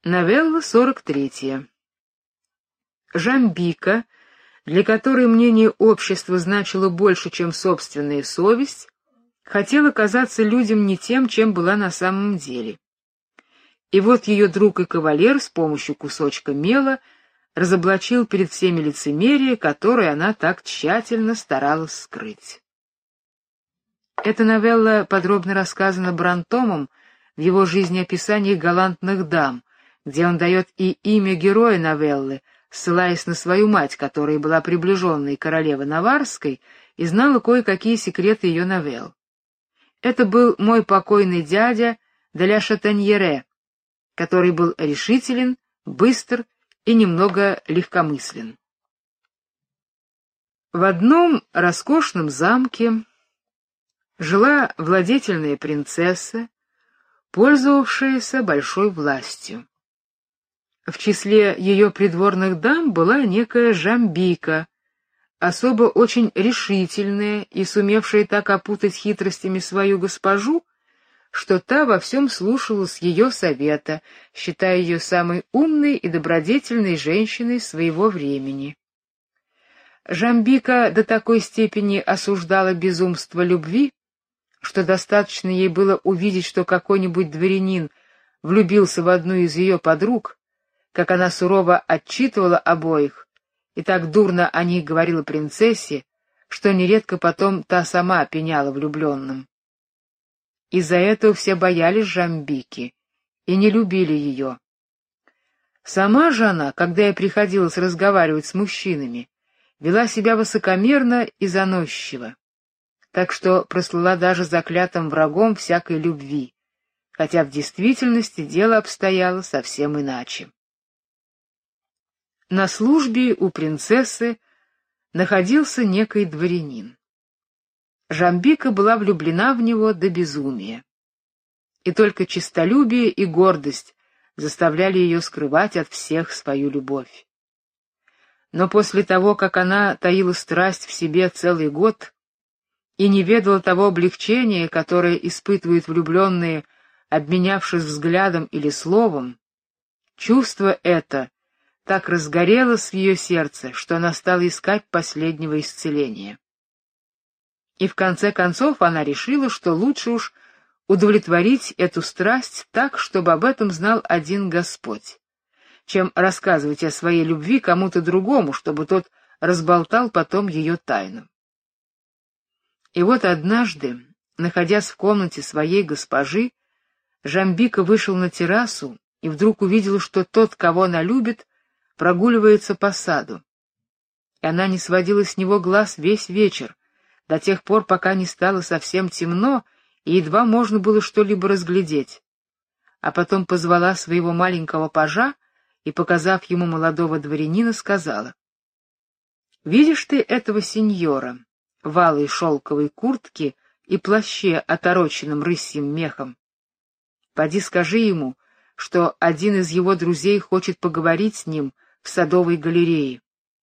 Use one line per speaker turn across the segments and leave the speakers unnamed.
Новелла 43. Жамбика, для которой мнение общества значило больше, чем собственная совесть, хотела казаться людям не тем, чем была на самом деле. И вот ее друг и кавалер с помощью кусочка мела разоблачил перед всеми лицемерие, которое она так тщательно старалась скрыть. Эта новелла подробно рассказана Брантомом в его жизнеописании галантных дам, где он дает и имя героя новеллы, ссылаясь на свою мать, которая была приближенной королевы Наварской и знала кое-какие секреты ее новелл. Это был мой покойный дядя де ля Шатаньере, который был решителен, быстр и немного легкомыслен. В одном роскошном замке жила владетельная принцесса, пользовавшаяся большой властью. В числе ее придворных дам была некая Жамбика, особо очень решительная и сумевшая так опутать хитростями свою госпожу, что та во всем слушалась ее совета, считая ее самой умной и добродетельной женщиной своего времени. Жамбика до такой степени осуждала безумство любви, что достаточно ей было увидеть, что какой-нибудь дворянин влюбился в одну из ее подруг, как она сурово отчитывала обоих, и так дурно о них говорила принцессе, что нередко потом та сама пеняла влюбленным. Из-за этого все боялись Жамбики и не любили ее. Сама же она, когда ей приходилось разговаривать с мужчинами, вела себя высокомерно и заносчиво, так что прослыла даже заклятым врагом всякой любви, хотя в действительности дело обстояло совсем иначе. На службе у принцессы находился некий дворянин. Жамбика была влюблена в него до безумия, и только честолюбие и гордость заставляли ее скрывать от всех свою любовь. Но после того, как она таила страсть в себе целый год и не ведала того облегчения, которое испытывают влюбленные, обменявшись взглядом или словом, чувство это так разгорелось в ее сердце, что она стала искать последнего исцеления. И в конце концов она решила, что лучше уж удовлетворить эту страсть так, чтобы об этом знал один Господь, чем рассказывать о своей любви кому-то другому, чтобы тот разболтал потом ее тайну. И вот однажды, находясь в комнате своей госпожи, Жамбика вышел на террасу и вдруг увидел, что тот, кого она любит, прогуливается по саду. И она не сводила с него глаз весь вечер, до тех пор, пока не стало совсем темно и едва можно было что-либо разглядеть. А потом позвала своего маленького пажа и, показав ему молодого дворянина, сказала: «Видишь ты этого сеньора в алой шелковой куртке и плаще, отороченном рысьим мехом? Поди скажи ему, что один из его друзей хочет поговорить с ним в садовой галерее».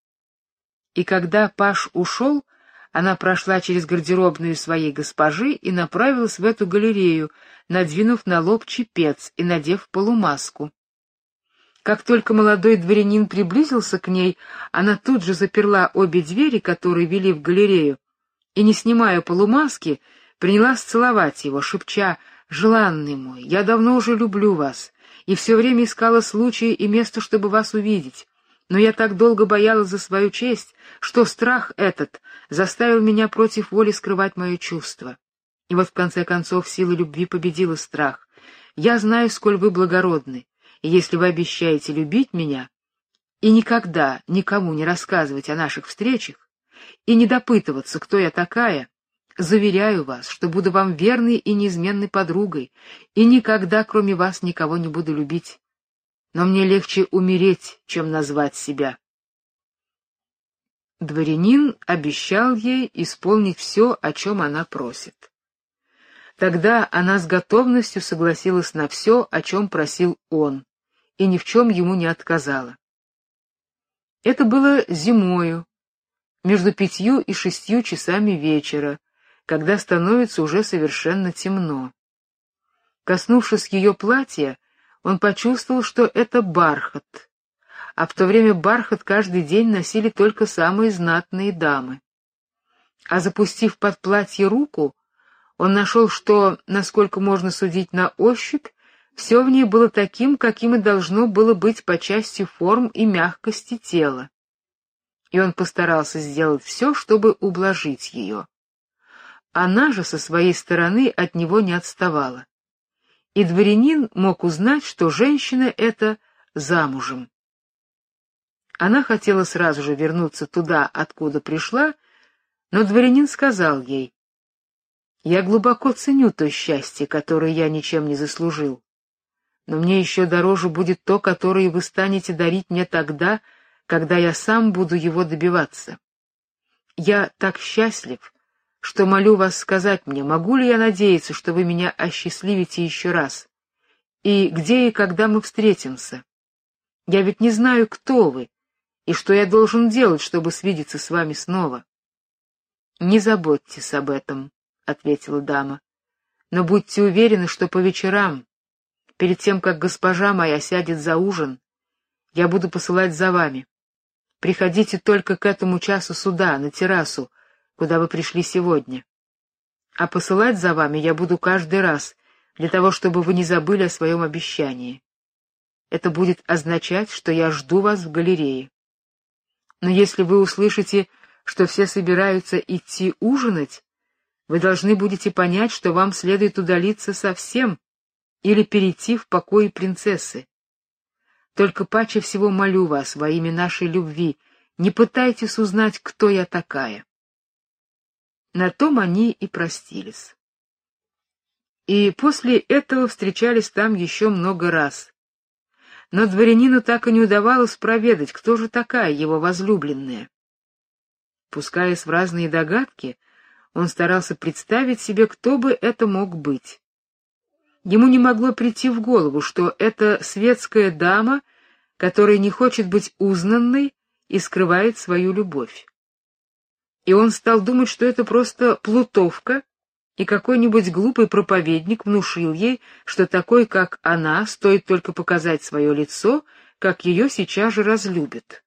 И когда паж ушел, она прошла через гардеробную своей госпожи и направилась в эту галерею, надвинув на лоб чепец и надев полумаску. Как только молодой дворянин приблизился к ней, она тут же заперла обе двери, которые вели в галерею, и, не снимая полумаски, принялась целовать его, шепча: «Желанный мой, я давно уже люблю вас, и все время искала случая и место, чтобы вас увидеть. Но я так долго боялась за свою честь, что страх этот заставил меня против воли скрывать мое чувство. И вот в конце концов сила любви победила страх. Я знаю, сколь вы благородны, и если вы обещаете любить меня и никогда никому не рассказывать о наших встречах и не допытываться, кто я такая, заверяю вас, что буду вам верной и неизменной подругой, и никогда, кроме вас, никого не буду любить. Но мне легче умереть, чем назвать себя». Дворянин обещал ей исполнить все, о чем она просит. Тогда она с готовностью согласилась на все, о чем просил он, и ни в чем ему не отказала. Это было зимою, между 5 и 6 часами вечера, когда становится уже совершенно темно. Коснувшись ее платья, он почувствовал, что это бархат, а в то время бархат каждый день носили только самые знатные дамы. А запустив под платье руку, он нашел, что, насколько можно судить на ощупь, все в ней было таким, каким и должно было быть по части форм и мягкости тела. И он постарался сделать все, чтобы ублажить ее. Она же со своей стороны от него не отставала. И дворянин мог узнать, что женщина эта замужем. Она хотела сразу же вернуться туда, откуда пришла, но дворянин сказал ей: «Я глубоко ценю то счастье, которое я ничем не заслужил, но мне еще дороже будет то, которое вы станете дарить мне тогда, когда я сам буду его добиваться. Я так счастлив, что молю вас сказать мне, могу ли я надеяться, что вы меня осчастливите еще раз, и где и когда мы встретимся. Я ведь не знаю, кто вы, и что я должен делать, чтобы свидеться с вами снова». «Не заботьтесь об этом», — ответила дама, — «но будьте уверены, что по вечерам, перед тем, как госпожа моя сядет за ужин, я буду посылать за вами. Приходите только к этому часу сюда, на террасу, куда вы пришли сегодня. А посылать за вами я буду каждый раз, для того, чтобы вы не забыли о своем обещании. Это будет означать, что я жду вас в галерее. Но если вы услышите, что все собираются идти ужинать, вы должны будете понять, что вам следует удалиться совсем или перейти в покои принцессы. Только паче всего молю вас во имя нашей любви, не пытайтесь узнать, кто я такая». На том они и простились. И после этого встречались там еще много раз. Но дворянину так и не удавалось проведать, кто же такая его возлюбленная. Пускаясь в разные догадки, он старался представить себе, кто бы это мог быть. Ему не могло прийти в голову, что это светская дама, которая не хочет быть узнанной и скрывает свою любовь. И он стал думать, что это просто плутовка, и какой-нибудь глупый проповедник внушил ей, что такой, как она, стоит только показать свое лицо, как ее сейчас же разлюбят.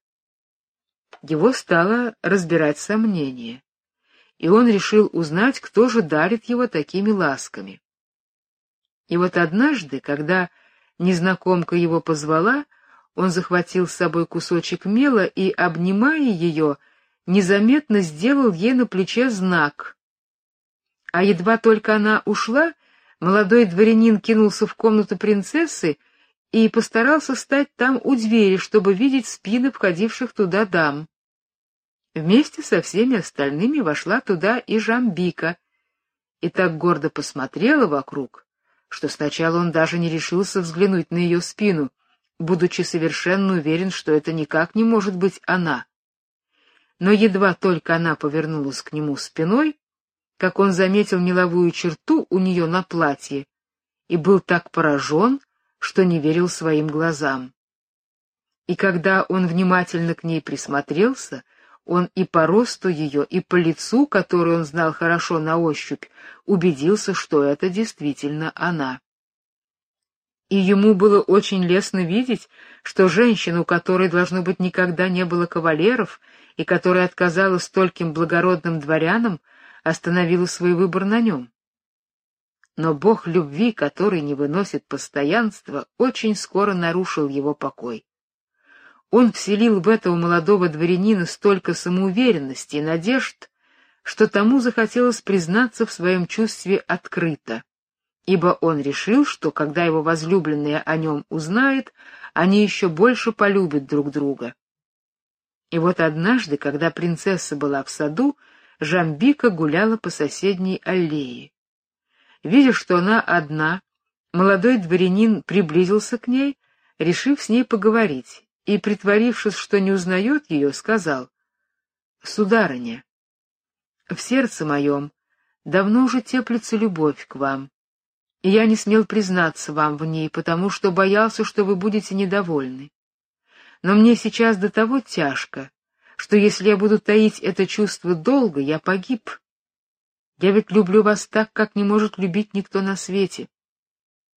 Его стало разбирать сомнение, и он решил узнать, кто же дарит его такими ласками. И вот однажды, когда незнакомка его позвала, он захватил с собой кусочек мела и, обнимая ее, незаметно сделал ей на плече знак. А едва только она ушла, молодой дворянин кинулся в комнату принцессы и постарался стать там у двери, чтобы видеть спины входивших туда дам. Вместе со всеми остальными вошла туда и Жамбика, и так гордо посмотрела вокруг, что сначала он даже не решился взглянуть на ее спину, будучи совершенно уверен, что это никак не может быть она. Но едва только она повернулась к нему спиной, как он заметил меловую черту у нее на платье и был так поражен, что не верил своим глазам. И когда он внимательно к ней присмотрелся, он и по росту ее, и по лицу, которое он знал хорошо на ощупь, убедился, что это действительно она. И ему было очень лестно видеть, что женщина, у которой, должно быть, никогда не было кавалеров, и которая отказала стольким благородным дворянам, остановила свой выбор на нем. Но бог любви, который не выносит постоянства, очень скоро нарушил его покой. Он вселил в этого молодого дворянина столько самоуверенности и надежд, что тому захотелось признаться в своем чувстве открыто, ибо он решил, что когда его возлюбленная о нем узнает, они еще больше полюбят друг друга. И вот однажды, когда принцесса была в саду, Жамбика гуляла по соседней аллее. Видя, что она одна, молодой дворянин приблизился к ней, решив с ней поговорить, и, притворившись, что не узнает ее, сказал: «Сударыня, в сердце моем давно уже теплится любовь к вам, и я не смел признаться вам в ней, потому что боялся, что вы будете недовольны. Но мне сейчас до того тяжко, что если я буду таить это чувство долго, я погиб. Я ведь люблю вас так, как не может любить никто на свете».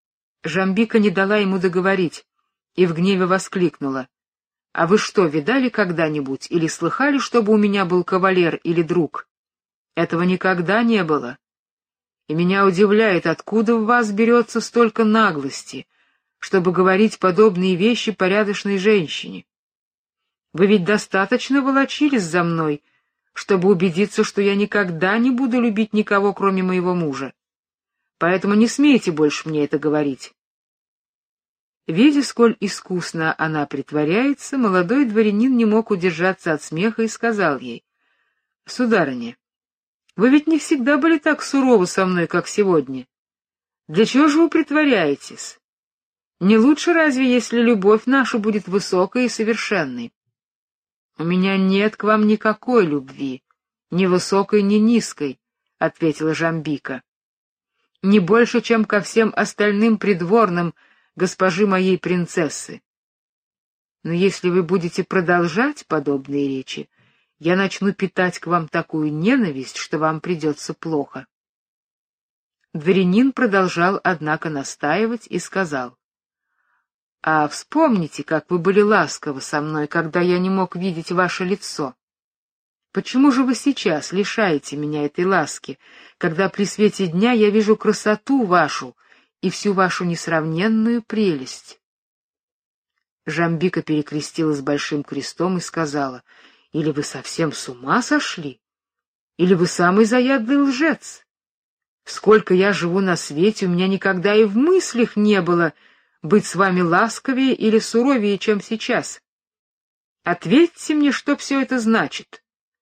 Жамбика не дала ему договорить и в гневе воскликнула: «А вы что, видали когда-нибудь или слыхали, чтобы у меня был кавалер или друг? Этого никогда не было. И меня удивляет, откуда в вас берется столько наглости, чтобы говорить подобные вещи порядочной женщине. Вы ведь достаточно волочились за мной, чтобы убедиться, что я никогда не буду любить никого, кроме моего мужа. Поэтому не смейте больше мне это говорить». Видя, сколь искусно она притворяется, молодой дворянин не мог удержаться от смеха и сказал ей: «Сударыня, вы ведь не всегда были так суровы со мной, как сегодня. Для чего же вы притворяетесь? Не лучше разве, если любовь наша будет высокой и совершенной?» «У меня нет к вам никакой любви, ни высокой, ни низкой», — ответила Жамбика. «Не больше, чем ко всем остальным придворным госпожи моей принцессы. Но если вы будете продолжать подобные речи, я начну питать к вам такую ненависть, что вам придется плохо». Дворянин продолжал, однако, настаивать и сказал: «А вспомните, как вы были ласковы со мной, когда я не мог видеть ваше лицо. Почему же вы сейчас лишаете меня этой ласки, когда при свете дня я вижу красоту вашу и всю вашу несравненную прелесть?» Жамбика перекрестилась большим крестом и сказала: «Или вы совсем с ума сошли, или вы самый заядлый лжец. Сколько я живу на свете, у меня никогда и в мыслях не было быть с вами ласковее или суровее, чем сейчас. Ответьте мне, что все это значит».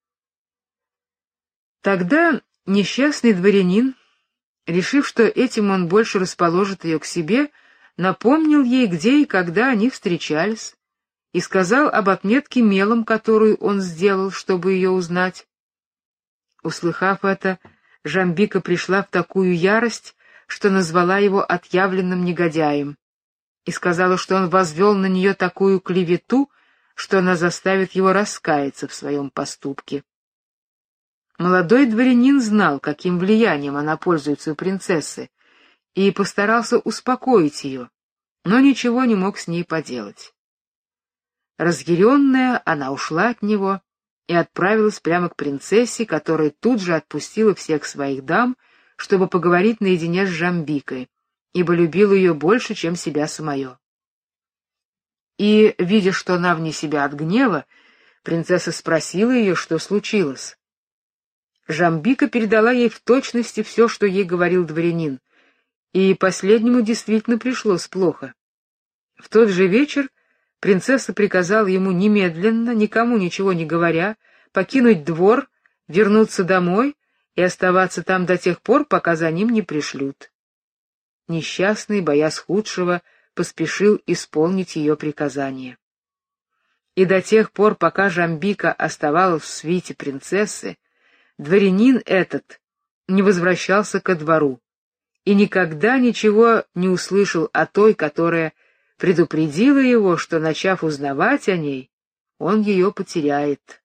Тогда несчастный дворянин, решив, что этим он больше расположит ее к себе, напомнил ей, где и когда они встречались, и сказал об отметке мелом, которую он сделал, чтобы ее узнать. Услыхав это, Жамбика пришла в такую ярость, что назвала его отъявленным негодяем, и сказала, что он возвел на нее такую клевету, что она заставит его раскаяться в своем поступке. Молодой дворянин знал, каким влиянием она пользуется у принцессы, и постарался успокоить ее, но ничего не мог с ней поделать. Разъяренная, она ушла от него и отправилась прямо к принцессе, которая тут же отпустила всех своих дам, чтобы поговорить наедине с Жамбикой, ибо любила ее больше, чем себя самое. И, видя, что она вне себя от гнева, принцесса спросила ее, что случилось. Жамбика передала ей в точности все, что ей говорил дворянин, и последнему действительно пришлось плохо. В тот же вечер принцесса приказала ему немедленно, никому ничего не говоря, покинуть двор, вернуться домой и оставаться там до тех пор, пока за ним не пришлют. Несчастный, боясь худшего, поспешил исполнить ее приказание. И до тех пор, пока Жамбика оставалась в свите принцессы, дворянин этот не возвращался ко двору и никогда ничего не услышал о той, которая предупредила его, что, начав узнавать о ней, он ее потеряет.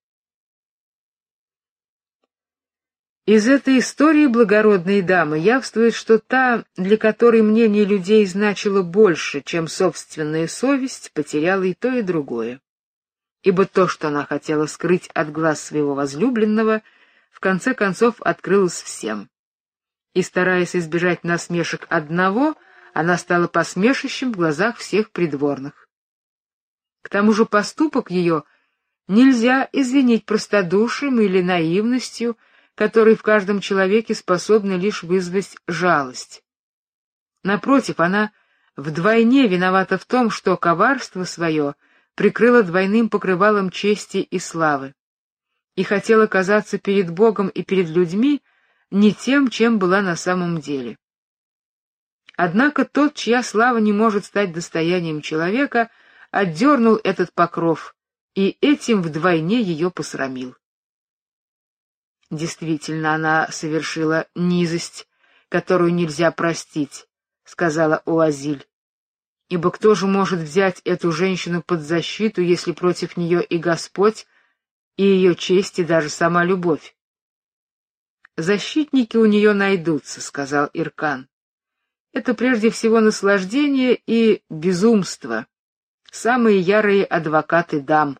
Из этой истории благородной дамы явствует, что та, для которой мнение людей значило больше, чем собственная совесть, потеряла и то, и другое. Ибо то, что она хотела скрыть от глаз своего возлюбленного, в конце концов открылось всем. И, стараясь избежать насмешек одного, она стала посмешищем в глазах всех придворных. К тому же поступок ее нельзя извинить простодушием или наивностью, которые в каждом человеке способны лишь вызвать жалость. Напротив, она вдвойне виновата в том, что коварство свое прикрыла двойным покрывалом чести и славы, и хотела казаться перед Богом и перед людьми не тем, чем была на самом деле. Однако тот, чья слава не может стать достоянием человека, отдернул этот покров и этим вдвойне ее посрамил. Действительно, она совершила низость, которую нельзя простить, сказала Уазиль. Ибо кто же может взять эту женщину под защиту, если против нее и Господь, и ее честь, и даже сама любовь? Защитники у нее найдутся, сказал Иркан. это прежде всего наслаждение и безумство, самые ярые адвокаты дам.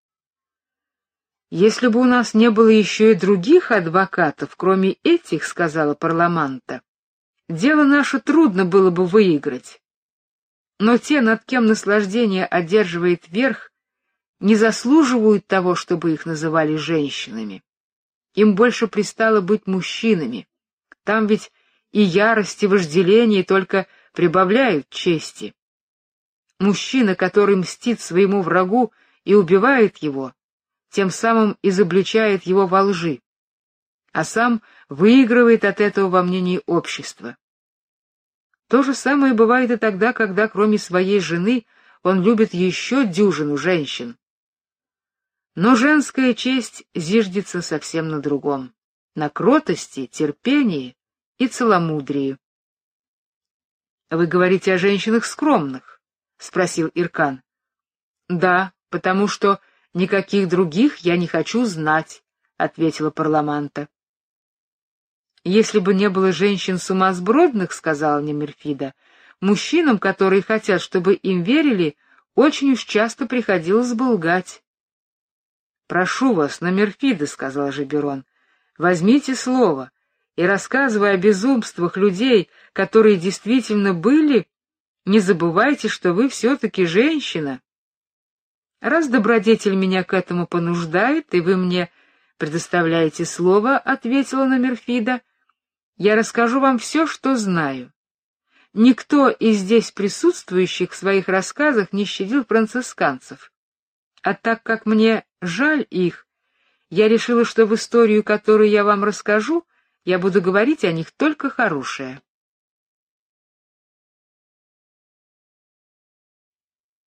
«Если бы у нас не было еще и других адвокатов, кроме этих, — сказала Парламанта, — дело наше трудно было бы выиграть. Но те, над кем наслаждение одерживает верх, не заслуживают того, чтобы их называли женщинами. Им больше пристало быть мужчинами. Там ведь и ярость, и вожделение только прибавляют чести. Мужчина, который мстит своему врагу и убивает его, тем самым изобличает его во лжи, а сам выигрывает от этого во мнении общества. То же самое бывает и тогда, когда кроме своей жены он любит еще дюжину женщин. Но женская честь зиждется совсем на другом, на кротости, терпении и целомудрии. — Вы говорите о женщинах скромных? — спросил Иркан. — Да, потому что никаких других я не хочу знать, — ответила Парламанта. — Если бы не было женщин сумасбродных, — сказала Немерфида, — мужчинам, которые хотят, чтобы им верили, очень уж часто приходилось бы лгать. — Прошу вас, Немерфида, — сказал Жаберон, — возьмите слово и, рассказывая о безумствах людей, которые действительно были, не забывайте, что вы все-таки женщина. Раз добродетель меня к этому понуждает, и вы мне предоставляете слово, — ответила Немерфида, — я расскажу вам все, что знаю. Никто из здесь присутствующих в своих рассказах не щадил францисканцев. А так как мне жаль их, я решила, что в историю, которую я вам расскажу, я буду говорить о них только хорошее.